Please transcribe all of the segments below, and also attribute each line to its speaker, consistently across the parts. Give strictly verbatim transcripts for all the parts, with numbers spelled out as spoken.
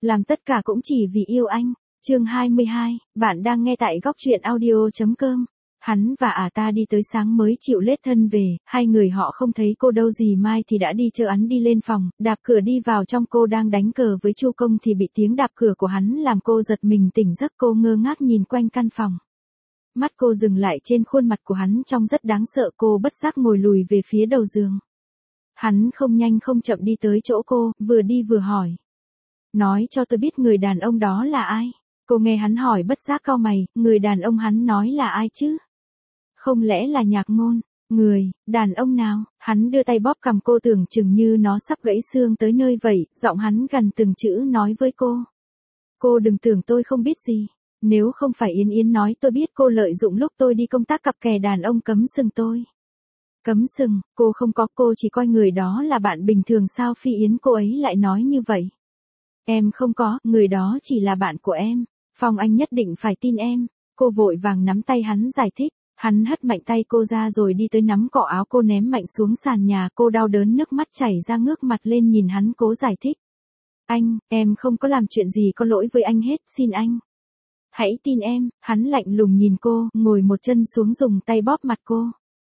Speaker 1: Làm tất cả cũng chỉ vì yêu anh. Chương hai mươi hai, bạn đang nghe tại góc truyện audio chấm com. Hắn và ả ta đi tới sáng mới chịu lết thân về, hai người họ không thấy cô đâu gì mai thì đã đi chờ hắn đi lên phòng, đạp cửa đi vào trong. Cô đang đánh cờ với Chu Công thì bị tiếng đạp cửa của hắn làm cô giật mình tỉnh giấc. Cô ngơ ngác nhìn quanh căn phòng. Mắt cô dừng lại trên khuôn mặt của hắn trông rất đáng sợ. Cô bất giác ngồi lùi về phía đầu giường. Hắn không nhanh không chậm đi tới chỗ cô, vừa đi vừa hỏi. Nói cho tôi biết người đàn ông đó là ai? Cô nghe hắn hỏi bất giác cau mày, người đàn ông hắn nói là ai chứ? Không lẽ là Nhạc Ngôn? Người, đàn ông nào? Hắn đưa tay bóp cằm cô tưởng chừng như nó sắp gãy xương tới nơi vậy, giọng hắn gần từng chữ nói với cô. Cô đừng tưởng tôi không biết gì. Nếu không phải Yến Yến nói tôi biết cô lợi dụng lúc tôi đi công tác cặp kè đàn ông cấm sừng tôi. Cấm sừng, cô không có, cô chỉ coi người đó là bạn bình thường. Sao Phi Yến cô ấy lại nói như vậy? Em không có, người đó chỉ là bạn của em. Phong anh nhất định phải tin em. Cô vội vàng nắm tay hắn giải thích. Hắn hất mạnh tay cô ra rồi đi tới nắm cọ áo cô ném mạnh xuống sàn nhà. Cô đau đớn nước mắt chảy ra ngước mặt lên nhìn hắn cố giải thích. Anh, em không có làm chuyện gì có lỗi với anh hết, xin anh. Hãy tin em. Hắn lạnh lùng nhìn cô, ngồi một chân xuống dùng tay bóp mặt cô.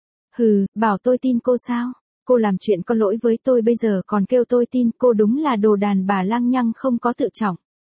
Speaker 1: Hừ, bảo tôi tin cô sao? Cô làm chuyện có lỗi với tôi bây giờ còn kêu tôi tin, cô đúng là đồ đàn bà lăng nhăng không có tự trọng.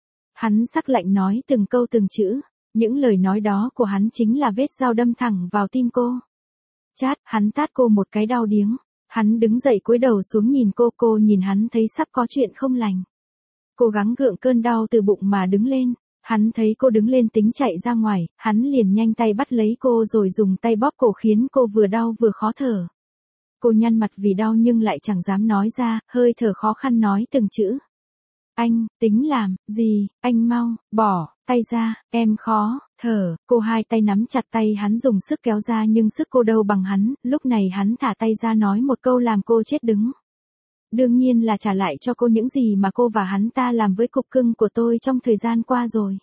Speaker 1: Hắn sắc lạnh nói từng câu từng chữ, những lời nói đó của hắn chính là vết dao đâm thẳng vào tim cô. Chát, hắn tát cô một cái đau điếng. Hắn đứng dậy cúi đầu xuống nhìn cô, cô nhìn hắn thấy sắp có chuyện không lành. Cố gắng gượng cơn đau từ bụng mà đứng lên. Hắn thấy cô đứng lên tính chạy ra ngoài, hắn liền nhanh tay bắt lấy cô rồi dùng tay bóp cổ khiến cô vừa đau vừa khó thở. Cô nhăn mặt vì đau nhưng lại chẳng dám nói ra, hơi thở khó khăn nói từng chữ. Anh, tính làm, gì, anh mau, bỏ, tay ra, em khó, thở. Cô hai tay nắm chặt tay hắn dùng sức kéo ra nhưng sức cô đâu bằng hắn, lúc này hắn thả tay ra nói một câu làm cô chết đứng. Đương nhiên là trả lại cho cô những gì mà cô và hắn ta làm với cục cưng của tôi trong thời gian qua rồi.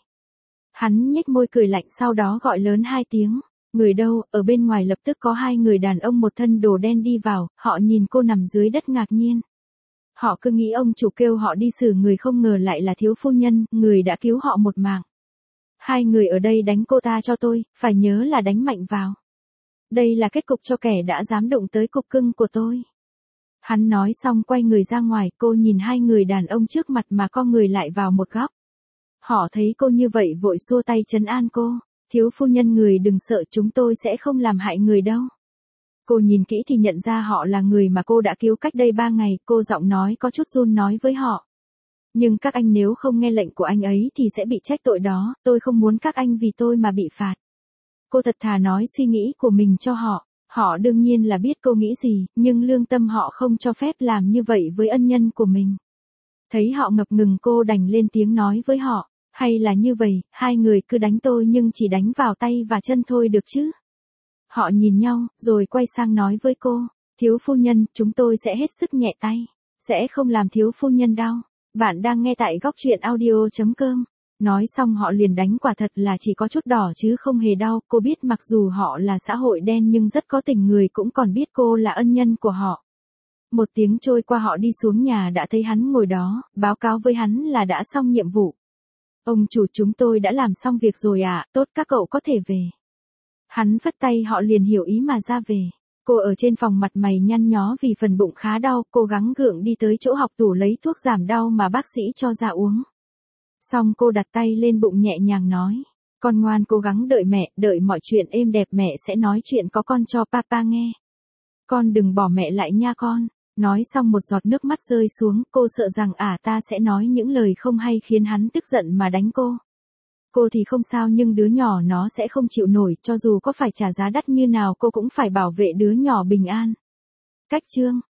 Speaker 1: Hắn nhếch môi cười lạnh sau đó gọi lớn hai tiếng. Người đâu? Ở bên ngoài lập tức có hai người đàn ông một thân đồ đen đi vào, họ nhìn cô nằm dưới đất ngạc nhiên. Họ cứ nghĩ ông chủ kêu họ đi xử người không ngờ lại là thiếu phu nhân, người đã cứu họ một mạng. Hai người ở đây đánh cô ta cho tôi, phải nhớ là đánh mạnh vào. Đây là kết cục cho kẻ đã dám đụng tới cục cưng của tôi. Hắn nói xong quay người ra ngoài, cô nhìn hai người đàn ông trước mặt mà co người lại vào một góc. Họ thấy cô như vậy vội xua tay trấn an cô. Thiếu phu nhân người đừng sợ, chúng tôi sẽ không làm hại người đâu. Cô nhìn kỹ thì nhận ra họ là người mà cô đã cứu cách đây ba ngày, cô giọng nói có chút run nói với họ. Nhưng các anh nếu không nghe lệnh của anh ấy thì sẽ bị trách tội đó, tôi không muốn các anh vì tôi mà bị phạt. Cô thật thà nói suy nghĩ của mình cho họ. Họ đương nhiên là biết cô nghĩ gì, nhưng lương tâm họ không cho phép làm như vậy với ân nhân của mình. Thấy họ ngập ngừng cô đành lên tiếng nói với họ, hay là như vậy, hai người cứ đánh tôi nhưng chỉ đánh vào tay và chân thôi được chứ. Họ nhìn nhau, rồi quay sang nói với cô, thiếu phu nhân, chúng tôi sẽ hết sức nhẹ tay, sẽ không làm thiếu phu nhân đau. Bạn đang nghe tại góc truyện audio chấm com. Nói xong họ liền đánh, quả thật là chỉ có chút đỏ chứ không hề đau. Cô biết mặc dù họ là xã hội đen nhưng rất có tình người cũng còn biết cô là ân nhân của họ. Một tiếng trôi qua họ đi xuống nhà đã thấy hắn ngồi đó, báo cáo với hắn là đã xong nhiệm vụ. Ông chủ chúng tôi đã làm xong việc rồi ạ, à, tốt các cậu có thể về. Hắn phất tay họ liền hiểu ý mà ra về. Cô ở trên phòng mặt mày nhăn nhó vì phần bụng khá đau, cố gắng gượng đi tới chỗ học tủ lấy thuốc giảm đau mà bác sĩ cho ra uống. Xong cô đặt tay lên bụng nhẹ nhàng nói, con ngoan cố gắng đợi mẹ, đợi mọi chuyện êm đẹp mẹ sẽ nói chuyện có con cho papa nghe. Con đừng bỏ mẹ lại nha con. Nói xong một giọt nước mắt rơi xuống, cô sợ rằng ả ta sẽ nói những lời không hay khiến hắn tức giận mà đánh cô. Cô thì không sao nhưng đứa nhỏ nó sẽ không chịu nổi, cho dù có phải trả giá đắt như nào cô cũng phải bảo vệ đứa nhỏ bình an. Cách chương